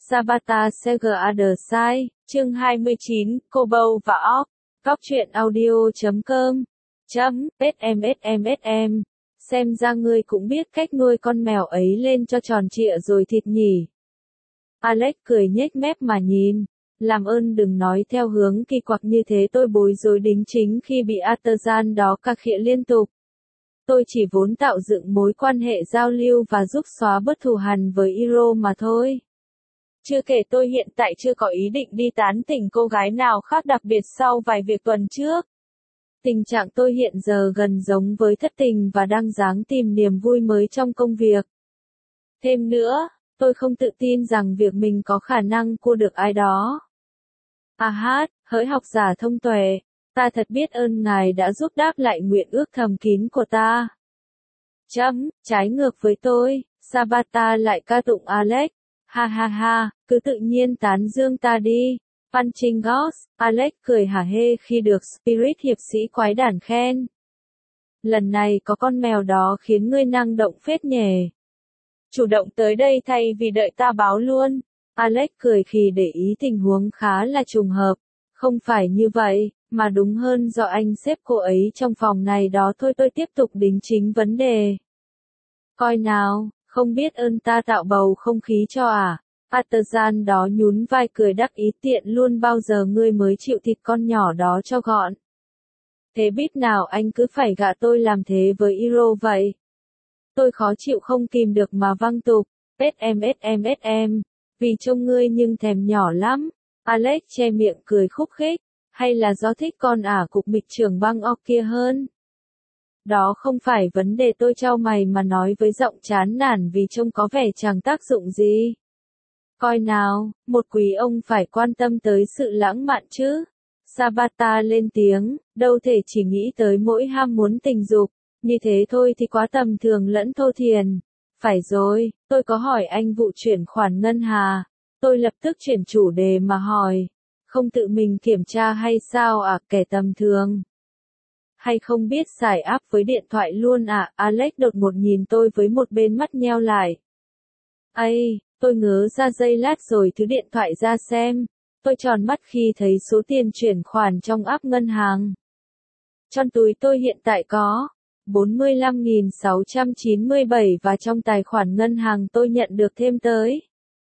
Sabata Seger Other Side, chương 29, Kobo và Orc. Góc truyện audio.com. SMSM. Xem ra ngươi cũng biết cách nuôi con mèo ấy lên cho tròn trịa rồi thịt nhỉ. Alex cười nhếch mép mà nhìn. Làm ơn đừng nói theo hướng kỳ quặc như thế, tôi bối rối đính chính khi bị Artasan đó cà khịa liên tục. Tôi chỉ vốn tạo dựng mối quan hệ giao lưu và giúp xóa bớt thù hằn với Iro mà thôi. Chưa kể tôi hiện tại chưa có ý định đi tán tỉnh cô gái nào khác, đặc biệt sau vài việc tuần trước. Tình trạng tôi hiện giờ gần giống với thất tình và đang ráng tìm niềm vui mới trong công việc. Thêm nữa, tôi không tự tin rằng việc mình có khả năng cua được ai đó. Hỡi học giả thông tuệ, ta thật biết ơn ngài đã giúp đáp lại nguyện ước thầm kín của ta. Trái ngược với tôi, Sabata lại ca tụng Alex. Ha, cứ tự nhiên tán dương ta đi. Punching Ghost, Alex cười hả hê khi được Spirit hiệp sĩ quái đản khen. Lần này có con mèo đó khiến ngươi năng động phết nhề. Chủ động tới đây thay vì đợi ta báo luôn. Alex cười khi để ý tình huống khá là trùng hợp. Không phải như vậy, mà đúng hơn do anh xếp cô ấy trong phòng này đó thôi. Tôi tiếp tục đính chính vấn đề. Coi nào, không biết ơn ta tạo bầu không khí cho à? Artasan đó nhún vai cười đắc ý, tiện luôn, bao giờ ngươi mới chịu thịt con nhỏ đó cho gọn. Thế biết nào anh cứ phải gạ tôi làm thế với Iro vậy. Tôi khó chịu không kìm được mà văng tục. SMSM. Vì trông ngươi nhưng thèm nhỏ lắm. Alex che miệng cười khúc khích. Hay là do thích con cục mịch trưởng băng Orc kia hơn? Đó không phải vấn đề, tôi chau mày mà nói với giọng chán nản vì trông có vẻ chẳng tác dụng gì. Coi nào, một quý ông phải quan tâm tới sự lãng mạn chứ. Sabata lên tiếng, đâu thể chỉ nghĩ tới mỗi ham muốn tình dục, như thế thôi thì quá tầm thường lẫn thô thiền. Phải rồi, tôi có hỏi anh vụ chuyển khoản ngân hà. Tôi lập tức chuyển chủ đề mà hỏi. Không tự mình kiểm tra hay sao kẻ tầm thường? Hay không biết xài app với điện thoại luôn Alex đột ngột nhìn tôi với một bên mắt nheo lại. Tôi ngớ ra giây lát rồi thứ điện thoại ra xem. Tôi tròn mắt khi thấy số tiền chuyển khoản trong app ngân hàng. Trong túi tôi hiện tại có 45.697 và trong tài khoản ngân hàng tôi nhận được thêm tới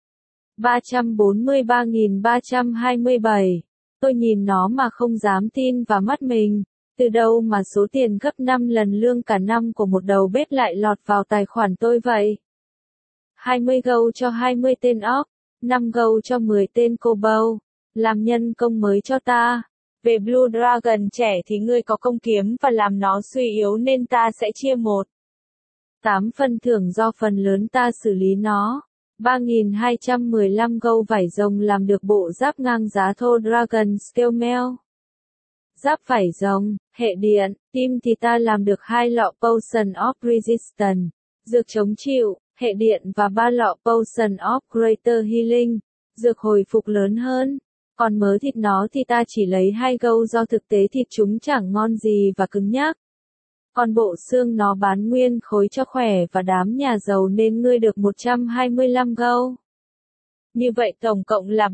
343.327. Tôi nhìn nó mà không dám tin vào mắt mình. Từ đâu mà số tiền gấp 5 lần lương cả năm của một đầu bếp lại lọt vào tài khoản tôi vậy? 20 gâu cho 20 tên Orc, 5 gâu cho 10 tên Kobo. Làm nhân công mới cho ta. Về Blue Dragon trẻ thì ngươi có công kiếm và làm nó suy yếu nên ta sẽ chia 8 phần thưởng do phần lớn ta xử lý nó. 3.215 gâu vải rồng làm được bộ giáp ngang giá thô Dragon Scale Mail. Giáp vải rồng, hệ điện, tim thì ta làm được 2 lọ Potion of Resistance, dược chống chịu, hệ điện và 3 lọ Potion of Greater Healing, dược hồi phục lớn hơn. Còn mớ thịt nó thì ta chỉ lấy 2 gâu do thực tế thịt chúng chẳng ngon gì và cứng nhắc. Còn bộ xương nó bán nguyên khối cho khỏe và đám nhà giàu nên ngươi được 125 gâu. Như vậy tổng cộng là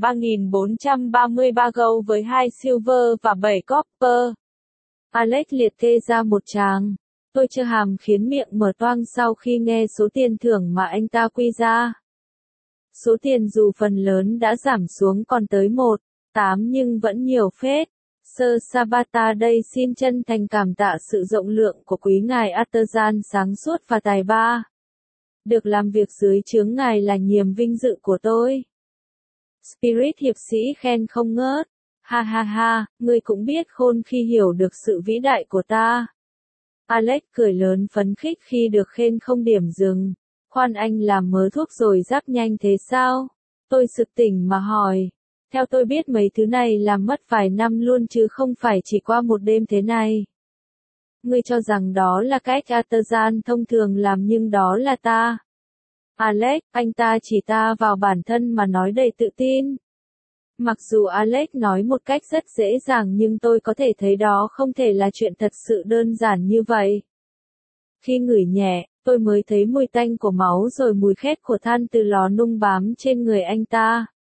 3.433 gâu với 2 silver và 7 copper. Alex liệt kê ra một tràng. Tôi chưa hàm khiến miệng mở toang sau khi nghe số tiền thưởng mà anh ta quy ra. Số tiền dù phần lớn đã giảm xuống còn tới 1.8 nhưng vẫn nhiều phết. Sir Sabata đây xin chân thành cảm tạ sự rộng lượng của quý ngài Artasan sáng suốt và tài ba. Được làm việc dưới trướng ngài là niềm vinh dự của tôi. Spirit hiệp sĩ khen không ngớt. Ha, ngươi cũng biết khôn khi hiểu được sự vĩ đại của ta. Alex cười lớn phấn khích khi được khen không điểm dừng. Khoan, anh làm mớ thuốc rồi giáp nhanh thế sao? Tôi sực tỉnh mà hỏi. Theo tôi biết mấy thứ này làm mất vài năm luôn chứ không phải chỉ qua một đêm thế này. Ngươi cho rằng đó là cách Artasan thông thường làm nhưng đó là ta. Alex, anh ta chỉ ta vào bản thân mà nói đầy tự tin. Mặc dù Alex nói một cách rất dễ dàng nhưng tôi có thể thấy đó không thể là chuyện thật sự đơn giản như vậy. Khi ngửi nhẹ, tôi mới thấy mùi tanh của máu rồi mùi khét của than từ lò nung bám trên người anh ta.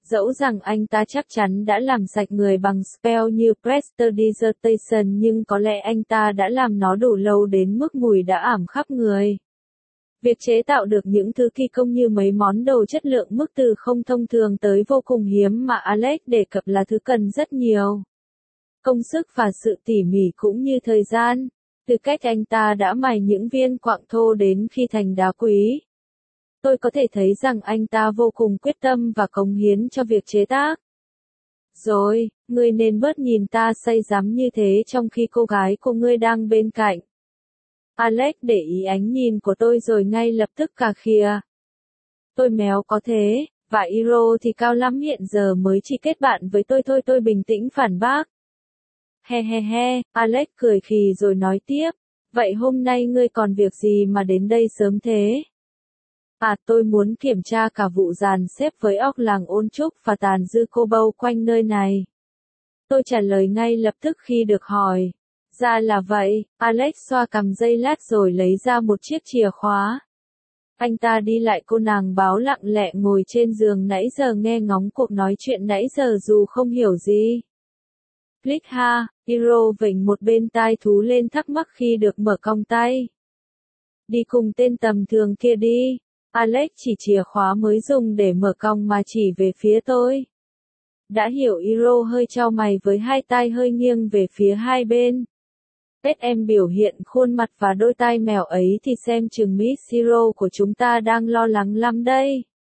Dẫu rằng anh ta chắc chắn đã làm sạch người bằng spell như Prestidigitation nhưng có lẽ anh ta đã làm nó đủ lâu đến mức mùi đã ảm khắp người. Việc chế tạo được những thứ kỳ công như mấy món đồ chất lượng mức từ không thông thường tới vô cùng hiếm mà Alex đề cập là thứ cần rất nhiều công sức và sự tỉ mỉ cũng như thời gian. Từ cách anh ta đã mài những viên quặng thô đến khi thành đá quý, tôi có thể thấy rằng anh ta vô cùng quyết tâm và cống hiến cho việc chế tác. Rồi, ngươi nên bớt nhìn ta say đắm như thế trong khi cô gái của ngươi đang bên cạnh. Alex để ý ánh nhìn của tôi rồi ngay lập tức cà khịa. Tôi méo có thế, và Hiro thì cao lắm hiện giờ mới chỉ kết bạn với tôi thôi, tôi bình tĩnh phản bác. He he he, Alex cười khì rồi nói tiếp, vậy hôm nay ngươi còn việc gì mà đến đây sớm thế? À, tôi muốn kiểm tra cả vụ dàn xếp với óc làng ôn trúc và tàn dư cô bâu quanh nơi này. Tôi trả lời ngay lập tức khi được hỏi. Ra là vậy, Alex xoa cằm giây lát rồi lấy ra một chiếc chìa khóa. Anh ta đi lại cô nàng báo lặng lẽ ngồi trên giường nãy giờ nghe ngóng cuộc nói chuyện nãy giờ dù không hiểu gì. Click ha, Hiro vểnh một bên tai thú lên thắc mắc khi được mở cong tay. Đi cùng tên tầm thường kia đi. Alex chỉ chìa khóa mới dùng để mở cong mà chỉ về phía tôi. Đã hiểu, Hiro hơi chau mày với hai tai hơi nghiêng về phía hai bên. Tết em biểu hiện khuôn mặt và đôi tai mèo ấy thì xem chừng Miss Hiro của chúng ta đang lo lắng lắm đây.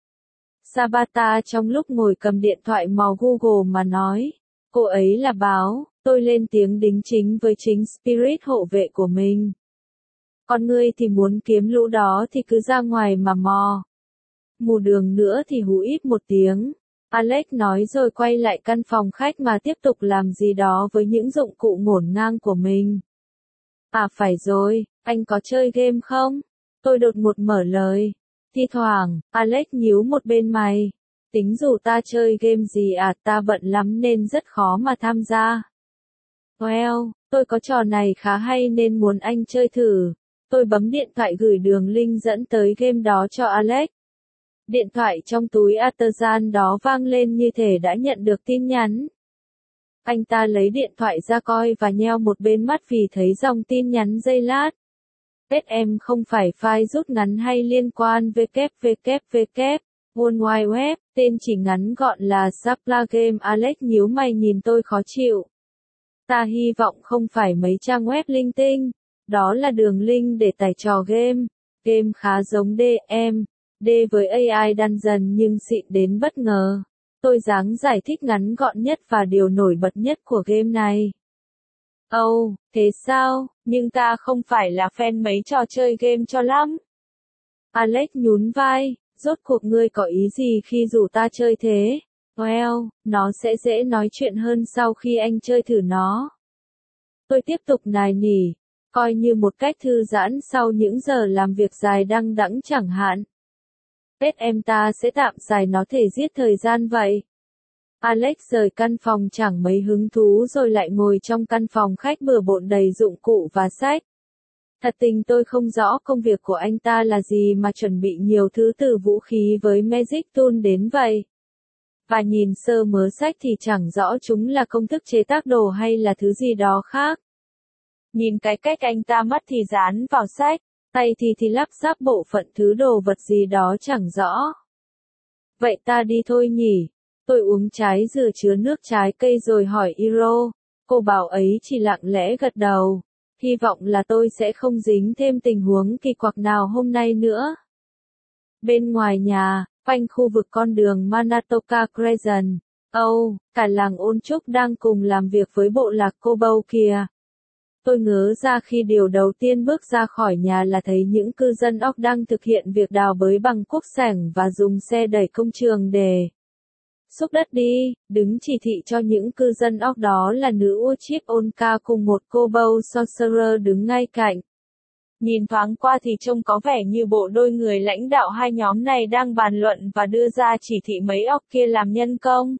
Sabata trong lúc ngồi cầm điện thoại mò Google mà nói. Cô ấy là báo, tôi lên tiếng đính chính với chính Spirit hộ vệ của mình. Còn ngươi thì muốn kiếm lũ đó thì cứ ra ngoài mà mò. Mù đường nữa thì hú ít một tiếng. Alex nói rồi quay lại căn phòng khách mà tiếp tục làm gì đó với những dụng cụ ngổn ngang của mình. À phải rồi, anh có chơi game không? Tôi đột ngột mở lời. Thi thoảng, Alex nhíu một bên mày. Tính dù ta chơi game gì à, ta bận lắm nên rất khó mà tham gia. Well, tôi có trò này khá hay nên muốn anh chơi thử. Tôi bấm điện thoại gửi đường link dẫn tới game đó cho Alex. Điện thoại trong túi artisan đó vang lên như thể đã nhận được tin nhắn. Anh ta lấy điện thoại ra coi và nheo một bên mắt vì thấy dòng tin nhắn giây lát. Tết em không phải file rút ngắn hay liên quan www. World Wide Web, tên chỉ ngắn gọn là Sapla Game. Alex nhíu mày nhìn tôi khó chịu. Ta hy vọng không phải mấy trang web linh tinh. Đó là đường link để tải trò game. Game khá giống DM. D với AI đan dần nhưng xịn đến bất ngờ. Tôi dáng giải thích ngắn gọn nhất và điều nổi bật nhất của game này. Ồ, thế sao? Nhưng ta không phải là fan mấy trò chơi game cho lắm. Alex nhún vai. Rốt cuộc ngươi có ý gì khi rủ ta chơi thế? Well, nó sẽ dễ nói chuyện hơn sau khi anh chơi thử nó. Tôi tiếp tục nài nỉ, coi như một cách thư giãn sau những giờ làm việc dài đăng đẵng chẳng hạn. Tết em ta sẽ tạm xài nó thể giết thời gian vậy. Alex rời căn phòng chẳng mấy hứng thú rồi lại ngồi trong căn phòng khách bừa bộn đầy dụng cụ và sách. Thật tình tôi không rõ công việc của anh ta là gì mà chuẩn bị nhiều thứ từ vũ khí với Magic Tool đến vậy. Và nhìn sơ mớ sách thì chẳng rõ chúng là công thức chế tác đồ hay là thứ gì đó khác. Nhìn cái cách anh ta mắt thì dán vào sách, tay thì lắp ráp bộ phận thứ đồ vật gì đó chẳng rõ. Vậy ta đi thôi nhỉ? Tôi uống trái dừa chứa nước trái cây rồi hỏi Hiro. Cô bảo ấy chỉ lặng lẽ gật đầu. Hy vọng là tôi sẽ không dính thêm tình huống kỳ quặc nào hôm nay nữa. Bên ngoài nhà, quanh khu vực con đường Manatoka Crescent, cả làng ôn trúc đang cùng làm việc với bộ lạc cô bâu kìa. Tôi ngớ ra khi điều đầu tiên bước ra khỏi nhà là thấy những cư dân óc đang thực hiện việc đào bới bằng cuốc xẻng và dùng xe đẩy công trường để xúc đất đi, đứng chỉ thị cho những cư dân óc đó là nữ Uchip Onka cùng một cô bâu sorcerer đứng ngay cạnh. Nhìn thoáng qua thì trông có vẻ như bộ đôi người lãnh đạo hai nhóm này đang bàn luận và đưa ra chỉ thị mấy óc kia làm nhân công.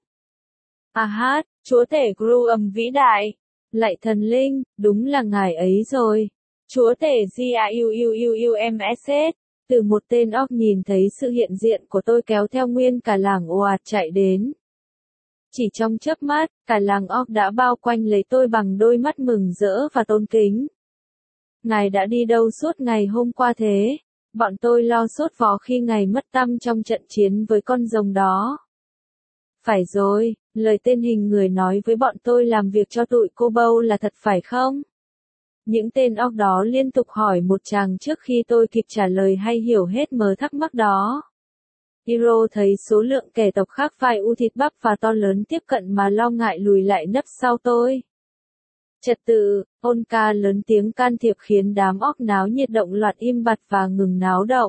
Hát, chúa tể Gruum vĩ đại. Lạy thần linh, đúng là ngài ấy rồi. Chúa tể Giauuuums. Từ một tên óc nhìn thấy sự hiện diện của tôi kéo theo nguyên cả làng ồ ạt chạy đến. Chỉ trong chớp mắt, cả làng Orc đã bao quanh lấy tôi bằng đôi mắt mừng rỡ và tôn kính. Ngài đã đi đâu suốt ngày hôm qua thế? Bọn tôi lo sốt vó khi ngài mất tăm trong trận chiến với con rồng đó. Phải rồi, lời tên hình người nói với bọn tôi làm việc cho tụi cô bâu là thật phải không? Những tên Orc đó liên tục hỏi một chàng trước khi tôi kịp trả lời hay hiểu hết mớ thắc mắc đó. Hiro thấy số lượng kẻ tộc khác vai u thịt bắp và to lớn tiếp cận mà lo ngại lùi lại nấp sau tôi. Trật tự, Onka lớn tiếng can thiệp khiến đám Orc náo nhiệt động loạt im bặt và ngừng náo động.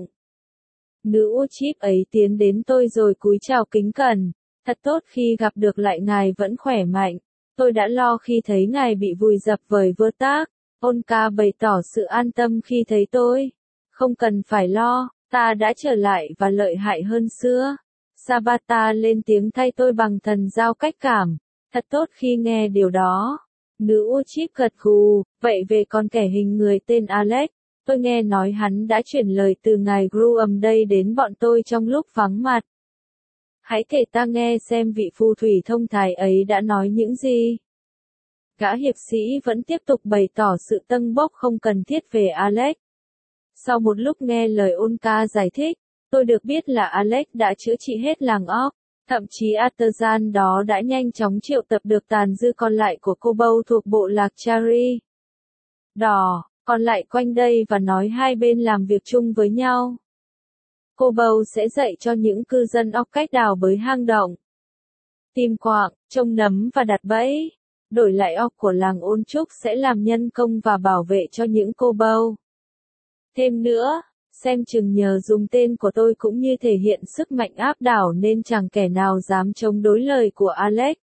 Nữ Uchip ấy tiến đến tôi rồi cúi chào kính cẩn. Thật tốt khi gặp được lại ngài vẫn khỏe mạnh. Tôi đã lo khi thấy ngài bị vùi dập với vơ tác. Onka bày tỏ sự an tâm khi thấy tôi. Không cần phải lo, ta đã trở lại và lợi hại hơn xưa. Sabata lên tiếng thay tôi bằng thần giao cách cảm. Thật tốt khi nghe điều đó. Nữ Uchip gật gù, vậy về con kẻ hình người tên Alex, tôi nghe nói hắn đã chuyển lời từ ngài Gruum đây đến bọn tôi trong lúc vắng mặt. Hãy kể ta nghe xem vị phù thủy thông thái ấy đã nói những gì. Gã hiệp sĩ vẫn tiếp tục bày tỏ sự tâng bốc không cần thiết về Alex. Sau một lúc nghe lời Onka giải thích, tôi được biết là Alex đã chữa trị hết làng Orc. Thậm chí Artisan đó đã nhanh chóng triệu tập được tàn dư còn lại của cô bâu thuộc bộ lạc Chari. Đỏ, còn lại quanh đây và nói hai bên làm việc chung với nhau. Cô bâu sẽ dạy cho những cư dân Orc cách đào bới hang động, tìm quạng, trông nấm và đặt bẫy. Đổi lại Orc của làng Ôn Trúc sẽ làm nhân công và bảo vệ cho những cô bâu. Thêm nữa, xem chừng nhờ dùng tên của tôi cũng như thể hiện sức mạnh áp đảo nên chẳng kẻ nào dám chống đối lời của Alex.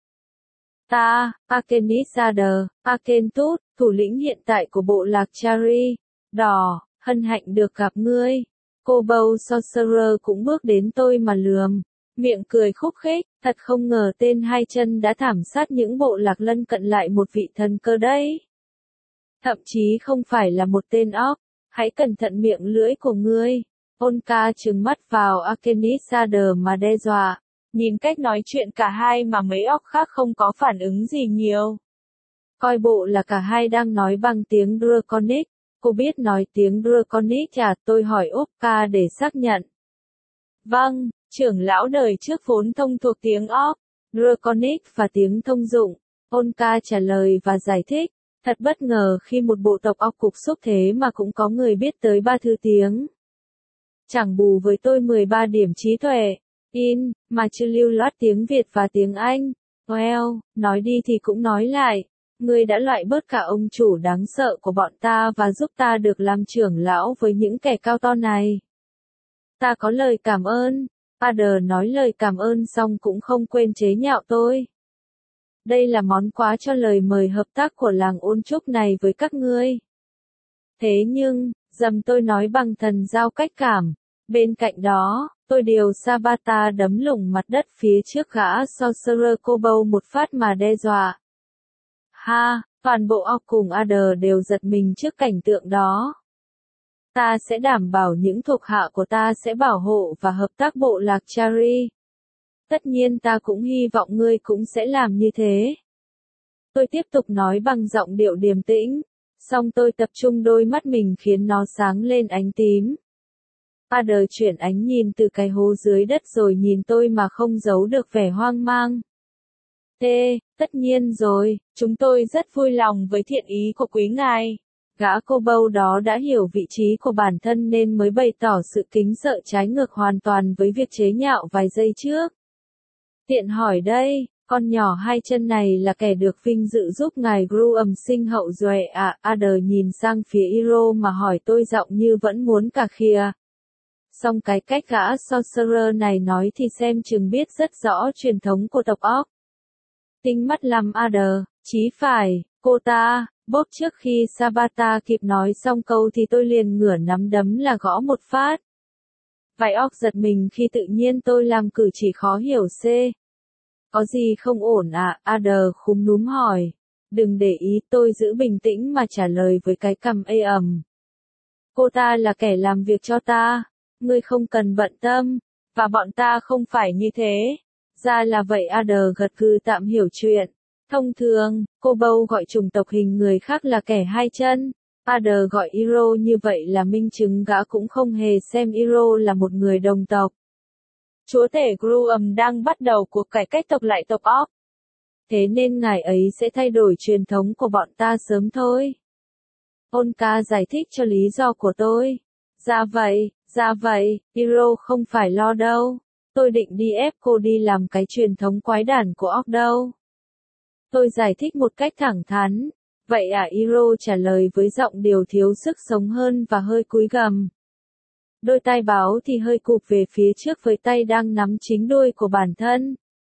Ta, Akenisader, Akentut, thủ lĩnh hiện tại của bộ lạc Chari, đỏ, hân hạnh được gặp ngươi. Cô bâu Sorcerer cũng bước đến tôi mà lườm, miệng cười khúc khích, thật không ngờ tên hai chân đã thảm sát những bộ lạc lân cận lại một vị thần cơ đấy. Thậm chí không phải là một tên Orc. Hãy cẩn thận miệng lưỡi của ngươi. Onka trừng mắt vào Akenisader mà đe dọa. Nhìn cách nói chuyện cả hai mà mấy Orc khác không có phản ứng gì nhiều. Coi bộ là cả hai đang nói bằng tiếng Draconic. Cô biết nói tiếng Draconic à? Tôi hỏi Onka để xác nhận. Vâng, trưởng lão đời trước vốn thông thuộc tiếng Orc, Draconic và tiếng thông dụng. Onka trả lời và giải thích. Thật bất ngờ khi một bộ tộc Orc cục xúc thế mà cũng có người biết tới 3 thứ tiếng. Chẳng bù với tôi 13 điểm trí tuệ, mà chưa lưu loát tiếng Việt và tiếng Anh. Well, nói đi thì cũng nói lại, ngươi đã loại bớt cả ông chủ đáng sợ của bọn ta và giúp ta được làm trưởng lão với những kẻ cao to này. Ta có lời cảm ơn. Adder nói lời cảm ơn xong cũng không quên chế nhạo tôi. Đây là món quà cho lời mời hợp tác của làng Ôn Trúc này với các ngươi. Thế nhưng, tôi nói bằng thần giao cách cảm. Bên cạnh đó, tôi điều Sabata đấm lủng mặt đất phía trước gã Sorcerer cô bâu một phát mà đe dọa. Ha, toàn bộ Orc cùng Adder đều giật mình trước cảnh tượng đó. Ta sẽ đảm bảo những thuộc hạ của ta sẽ bảo hộ và hợp tác bộ lạc Chari. Tất nhiên ta cũng hy vọng ngươi cũng sẽ làm như thế. Tôi tiếp tục nói bằng giọng điệu điềm tĩnh, song tôi tập trung đôi mắt mình khiến nó sáng lên ánh tím. Adder chuyển ánh nhìn từ cái hố dưới đất rồi nhìn tôi mà không giấu được vẻ hoang mang. Tất nhiên rồi, chúng tôi rất vui lòng với thiện ý của quý ngài. Gã cô bâu đó đã hiểu vị trí của bản thân nên mới bày tỏ sự kính sợ trái ngược hoàn toàn với việc chế nhạo vài giây trước. Tiện hỏi đây, con nhỏ hai chân này là kẻ được vinh dự giúp ngài Gruum sinh hậu duệ à? Adder nhìn sang phía Hiro mà hỏi tôi giọng như vẫn muốn cà khịa. Song cái cách gã Sorcerer này nói thì xem chừng biết rất rõ truyền thống của tộc Orc. Tinh mắt lắm Adder, chí phải, cô ta, bốp trước khi Sabata kịp nói xong câu thì tôi liền ngửa nắm đấm là gõ một phát. Vài Orc giật mình khi tự nhiên tôi làm cử chỉ khó hiểu c. Có gì không ổn à? Adder khúm núm hỏi. Đừng để ý, tôi giữ bình tĩnh mà trả lời với cái cằm ê ẩm. Cô ta là kẻ làm việc cho ta. Ngươi không cần bận tâm. Và bọn ta không phải như thế. Ra là vậy, Ada gật gù tạm hiểu chuyện. Thông thường, cô Bâu gọi chủng tộc hình người khác là kẻ hai chân. Ada gọi Iro như vậy là minh chứng gã cũng không hề xem Iro là một người đồng tộc. Chúa tể Gruum đang bắt đầu cuộc cải cách tộc lại tộc Orc. Thế nên ngài ấy sẽ thay đổi truyền thống của bọn ta sớm thôi. Onka giải thích cho lý do của tôi. Ra vậy, Iro không phải lo đâu. Tôi định đi ép cô đi làm cái truyền thống quái đản của Orc đâu. Tôi giải thích một cách thẳng thắn. Vậy à, Iro trả lời với giọng điệu thiếu sức sống hơn và hơi cúi gằm. Đôi tai báo thì hơi cụp về phía trước với tay đang nắm chính đuôi của bản thân.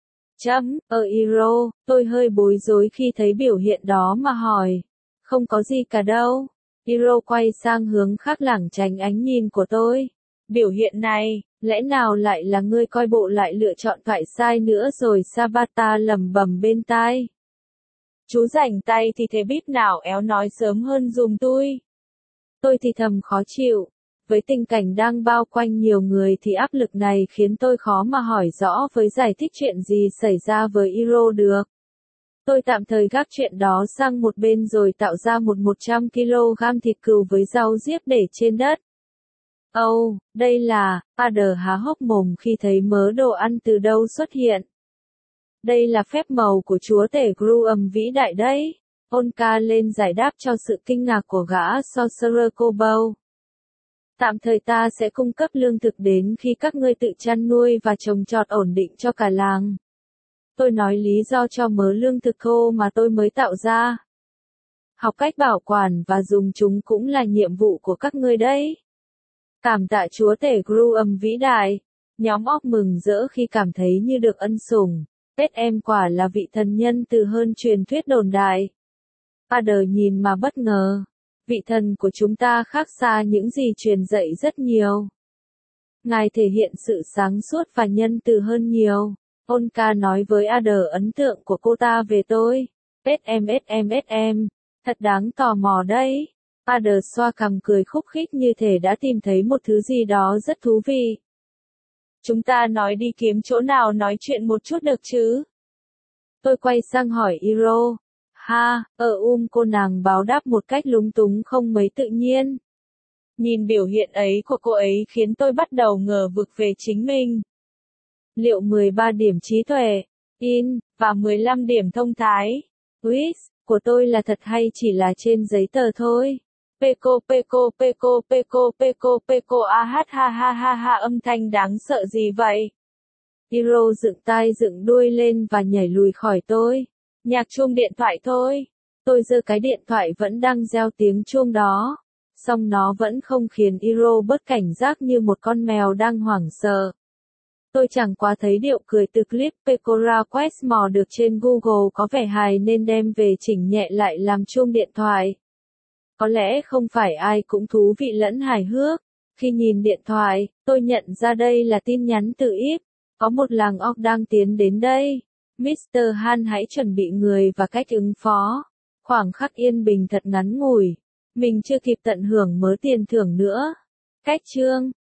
Iro, tôi hơi bối rối khi thấy biểu hiện đó mà hỏi. Không có gì cả đâu. Iro quay sang hướng khác lảng tránh ánh nhìn của tôi. Biểu hiện này, lẽ nào lại là ngươi coi bộ lại lựa chọn thoại sai nữa rồi? Sabata lẩm bẩm bên tai. Chú rảnh tay thì thế bíp nào éo nói sớm hơn dùm tôi. Tôi thì thầm khó chịu. Với tình cảnh đang bao quanh nhiều người thì áp lực này khiến tôi khó mà hỏi rõ với giải thích chuyện gì xảy ra với Iro được. Tôi tạm thời gác chuyện đó sang một bên rồi tạo ra một 100 kg thịt cừu với rau diếp để trên đất. Đây là, Ada há hốc mồm khi thấy mớ đồ ăn từ đâu xuất hiện. Đây là phép màu của chúa tể Gruum vĩ đại đấy. Onka lên giải đáp cho sự kinh ngạc của gã Sorcerer Kobold. Tạm thời ta sẽ cung cấp lương thực đến khi các ngươi tự chăn nuôi và trồng trọt ổn định cho cả làng. Tôi nói lý do cho mớ lương thực khô mà tôi mới tạo ra. Học cách bảo quản và dùng chúng cũng là nhiệm vụ của các ngươi đấy. Cảm tạ chúa tể Gruum vĩ đại. Nhóm Orc mừng rỡ khi cảm thấy như được ân sủng. Em quả là vị thần nhân từ hơn truyền thuyết đồn đại. Ada nhìn mà bất ngờ. Vị thần của chúng ta khác xa những gì truyền dạy rất nhiều. Ngài thể hiện sự sáng suốt và nhân từ hơn nhiều. Onka nói với Ada ấn tượng của cô ta về tôi. SM, thật đáng tò mò đấy. Ada xoa cằm cười khúc khích như thể đã tìm thấy một thứ gì đó rất thú vị. Chúng ta nói đi kiếm chỗ nào nói chuyện một chút được chứ? Tôi quay sang hỏi Iro. Cô nàng báo đáp một cách lúng túng không mấy tự nhiên. Nhìn biểu hiện ấy của cô ấy khiến tôi bắt đầu ngờ vực về chính mình. Liệu 13 điểm trí tuệ, và 15 điểm thông thái, của tôi là thật hay chỉ là trên giấy tờ thôi? Peko, ha, âm thanh đáng sợ gì vậy? Iro dựng tai dựng đuôi lên và nhảy lùi khỏi tôi. Nhạc chuông điện thoại thôi. Tôi giơ cái điện thoại vẫn đang reo tiếng chuông đó. Song nó vẫn không khiến Iro bớt cảnh giác như một con mèo đang hoảng sợ. Tôi chẳng quá thấy điệu cười từ clip Pecora Quest mò được trên Google có vẻ hài nên đem về chỉnh nhẹ lại làm chuông điện thoại. Có lẽ không phải ai cũng thú vị lẫn hài hước. Khi nhìn điện thoại, tôi nhận ra đây là tin nhắn từ Íp. Có một làng Orc đang tiến đến đây. Mr. Han hãy chuẩn bị người và cách ứng phó. Khoảng khắc yên bình thật ngắn ngủi. Mình chưa kịp tận hưởng mớ tiền thưởng nữa. Cách chương